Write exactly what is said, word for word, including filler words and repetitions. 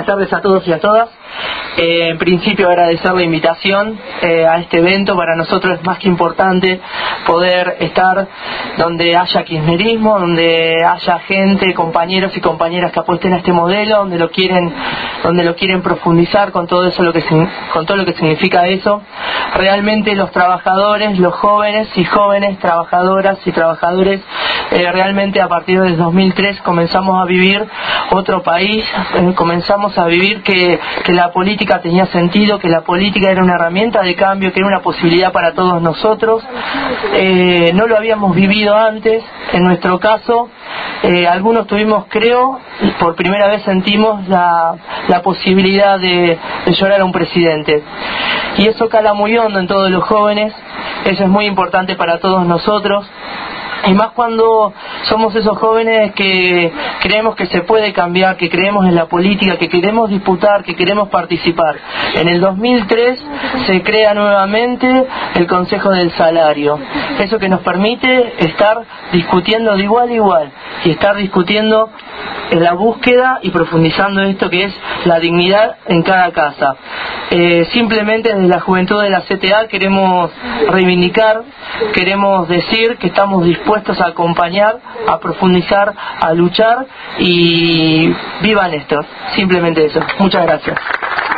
Buenas tardes a todos y a todas. Eh, en principio agradecer la invitación eh, a este evento. Para nosotros es más que importante poder estar donde haya kirchnerismo, donde haya gente, compañeros y compañeras que apuesten a este modelo, donde lo quieren, donde lo quieren profundizar con todo eso, lo que con todo lo que significa eso. Realmente los trabajadores, los jóvenes y jóvenes, trabajadoras y trabajadores, eh, realmente a partir del dos mil tres comenzamos a vivir otro país, eh, comenzamos a vivir que, que la política tenía sentido, que la política era una herramienta de cambio, que era una posibilidad para todos nosotros. Eh, no lo habíamos vivido antes. En nuestro caso, eh, algunos tuvimos, creo, por primera vez sentimos la, la posibilidad de, de llorar a un presidente. Y eso cala muy hondo en todos los jóvenes, eso es muy importante para todos nosotros. Y más cuando somos esos jóvenes que creemos que se puede cambiar, que creemos en la política, que queremos disputar, que queremos participar. En el dos mil tres se crea nuevamente el Consejo del Salario. Eso que nos permite estar discutiendo de igual a igual y estar discutiendo en la búsqueda y profundizando esto que es la dignidad en cada casa. Eh, simplemente desde la juventud de la C T A queremos reivindicar, queremos decir que estamos dispuestos a acompañar, a profundizar, a luchar y viva Néstor. Simplemente eso. Muchas gracias.